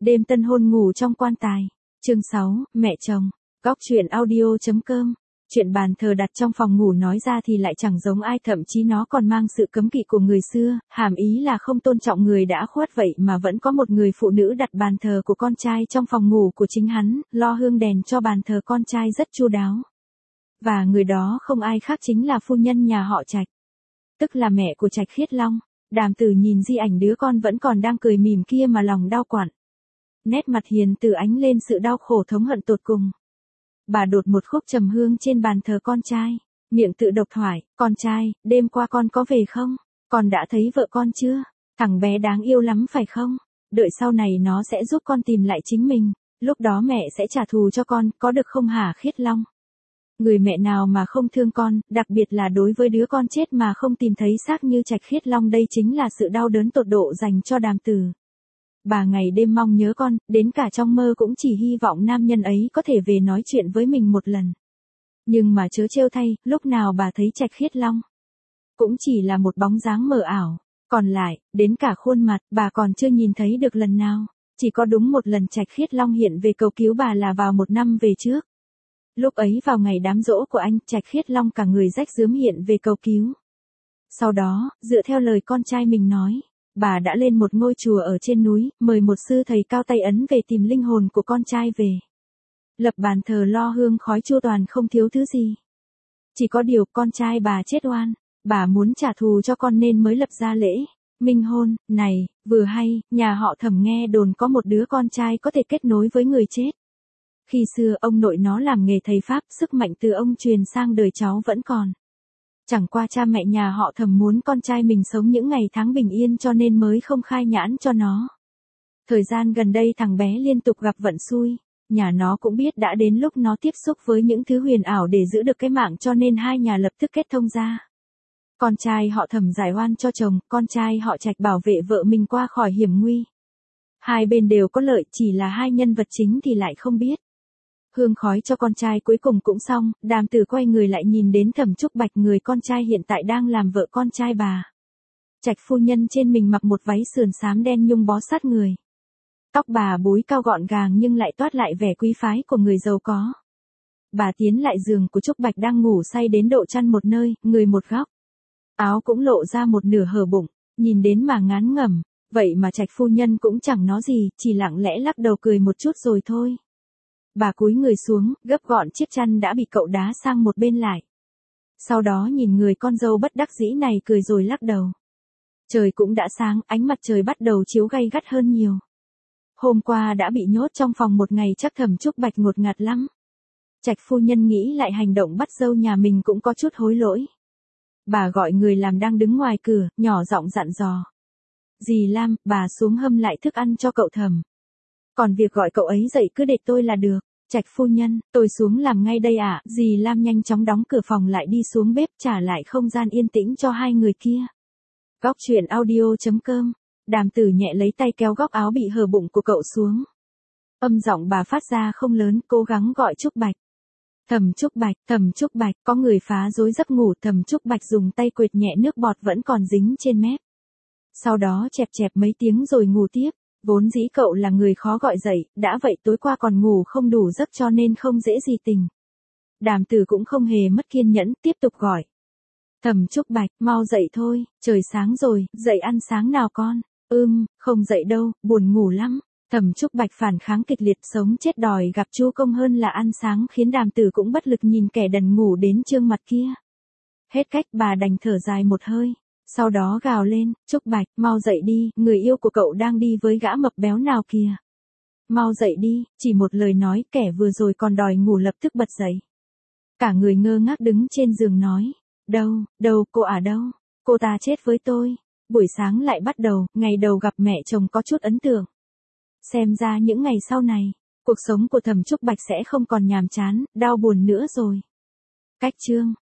Đêm tân hôn ngủ trong quan tài. Chương 6, mẹ chồng. Góc truyện audio.com. Chuyện bàn thờ đặt trong phòng ngủ nói ra thì lại chẳng giống ai, thậm chí nó còn mang sự cấm kỵ của người xưa, hàm ý là không tôn trọng người đã khuất, vậy mà vẫn có một người phụ nữ đặt bàn thờ của con trai trong phòng ngủ của chính hắn, lo hương đèn cho bàn thờ con trai rất chu đáo. Và người đó không ai khác chính là phu nhân nhà họ Trạch, tức là mẹ của Trạch Khiết Long. Đàm Tử nhìn di ảnh đứa con vẫn còn đang cười mỉm kia mà lòng đau quặn. Nét mặt hiền từ ánh lên sự đau khổ thống hận tột cùng. Bà đột một khúc trầm hương trên bàn thờ con trai, miệng tự độc thoại, con trai, đêm qua con có về không? Con đã thấy vợ con chưa? Thằng bé đáng yêu lắm phải không? Đợi sau này nó sẽ giúp con tìm lại chính mình, lúc đó mẹ sẽ trả thù cho con, có được không hả Khiết Long? Người mẹ nào mà không thương con, đặc biệt là đối với đứa con chết mà không tìm thấy xác như Trạch Khiết Long, đây chính là sự đau đớn tột độ dành cho Đàm Tử. Bà ngày đêm mong nhớ con, đến cả trong mơ cũng chỉ hy vọng nam nhân ấy có thể về nói chuyện với mình một lần. Nhưng mà chớ trêu thay, lúc nào bà thấy Trạch Khiết Long cũng chỉ là một bóng dáng mờ ảo, còn lại, đến cả khuôn mặt, bà còn chưa nhìn thấy được lần nào. Chỉ có đúng một lần Trạch Khiết Long hiện về cầu cứu bà là vào 1 năm về trước. Lúc ấy vào ngày đám giỗ của anh, Trạch Khiết Long cả người rách rướm hiện về cầu cứu. Sau đó, dựa theo lời con trai mình nói, bà đã lên một ngôi chùa ở trên núi, mời một sư thầy cao tay ấn về tìm linh hồn của con trai về. Lập bàn thờ lo hương khói chu toàn không thiếu thứ gì. Chỉ có điều con trai bà chết oan, bà muốn trả thù cho con nên mới lập ra lễ minh hôn. Này, vừa hay, nhà họ Thẩm nghe đồn có một đứa con trai có thể kết nối với người chết. Khi xưa ông nội nó làm nghề thầy Pháp, sức mạnh từ ông truyền sang đời cháu vẫn còn. Chẳng qua cha mẹ nhà họ Thẩm muốn con trai mình sống những ngày tháng bình yên cho nên mới không khai nhãn cho nó. Thời gian gần đây thằng bé liên tục gặp vận xui, nhà nó cũng biết đã đến lúc nó tiếp xúc với những thứ huyền ảo để giữ được cái mạng, cho nên hai nhà lập tức kết thông ra. Con trai họ Thẩm giải oan cho chồng, con trai họ Trạch bảo vệ vợ mình qua khỏi hiểm nguy. Hai bên đều có lợi, chỉ là hai nhân vật chính thì lại không biết. Hương khói cho con trai cuối cùng cũng xong, Đàm Tử quay người lại nhìn đến Thẩm Trúc Bạch, người con trai hiện tại đang làm vợ con trai bà. Trạch phu nhân trên mình mặc một váy sườn xám đen nhung bó sát người. Tóc bà búi cao gọn gàng nhưng lại toát lại vẻ quý phái của người giàu có. Bà tiến lại giường của Trúc Bạch đang ngủ say đến độ chăn một nơi, người một góc. Áo cũng lộ ra một nửa hở bụng, nhìn đến mà ngán ngẩm, vậy mà Trạch phu nhân cũng chẳng nói gì, chỉ lặng lẽ lắc đầu cười một chút rồi thôi. Bà cúi người xuống, gấp gọn chiếc chăn đã bị cậu đá sang một bên lại. Sau đó nhìn người con dâu bất đắc dĩ này cười rồi lắc đầu. Trời cũng đã sáng, ánh mặt trời bắt đầu chiếu gay gắt hơn nhiều. Hôm qua đã bị nhốt trong phòng một ngày chắc Thẩm Trúc Bạch ngột ngạt lắm. Trạch phu nhân nghĩ lại hành động bắt dâu nhà mình cũng có chút hối lỗi. Bà gọi người làm đang đứng ngoài cửa, nhỏ giọng dặn dò. Dì Lam, bà xuống hâm lại thức ăn cho cậu Thẩm. Còn việc gọi cậu ấy dậy cứ để tôi là được. Trạch phu nhân, tôi xuống làm ngay đây ạ. Dì Lam nhanh chóng đóng cửa phòng lại đi xuống bếp trả lại không gian yên tĩnh cho hai người kia. Góc truyện audio.com. Đàm Tử nhẹ lấy tay kéo góc áo bị hở bụng của cậu xuống. Âm giọng bà phát ra không lớn, cố gắng gọi Trúc Bạch. Thẩm Trúc Bạch, có người phá rối giấc ngủ. Thẩm Trúc Bạch dùng tay quệt nhẹ nước bọt vẫn còn dính trên mép. Sau đó chẹp chẹp mấy tiếng rồi ngủ tiếp. Vốn dĩ cậu là người khó gọi dậy, đã vậy tối qua còn ngủ không đủ giấc cho nên không dễ gì tỉnh. Đàm Tử cũng không hề mất kiên nhẫn, tiếp tục gọi. Thẩm Trúc Bạch, mau dậy thôi, trời sáng rồi, dậy ăn sáng nào con. Không dậy đâu, buồn ngủ lắm. Thẩm Trúc Bạch phản kháng kịch liệt, sống chết đòi gặp Chu Công hơn là ăn sáng, khiến Đàm Tử cũng bất lực nhìn kẻ đần ngủ đến trương mặt kia. Hết cách bà đành thở dài một hơi. Sau đó gào lên, Trúc Bạch, mau dậy đi, người yêu của cậu đang đi với gã mập béo nào kìa. Mau dậy đi, chỉ một lời nói, kẻ vừa rồi còn đòi ngủ lập tức bật dậy. Cả người ngơ ngác đứng trên giường nói, đâu, cô à đâu, cô ta chết với tôi. Buổi sáng lại bắt đầu, ngày đầu gặp mẹ chồng có chút ấn tượng. Xem ra những ngày sau này, cuộc sống của Thẩm Trúc Bạch sẽ không còn nhàm chán, đau buồn nữa rồi. Cách chương.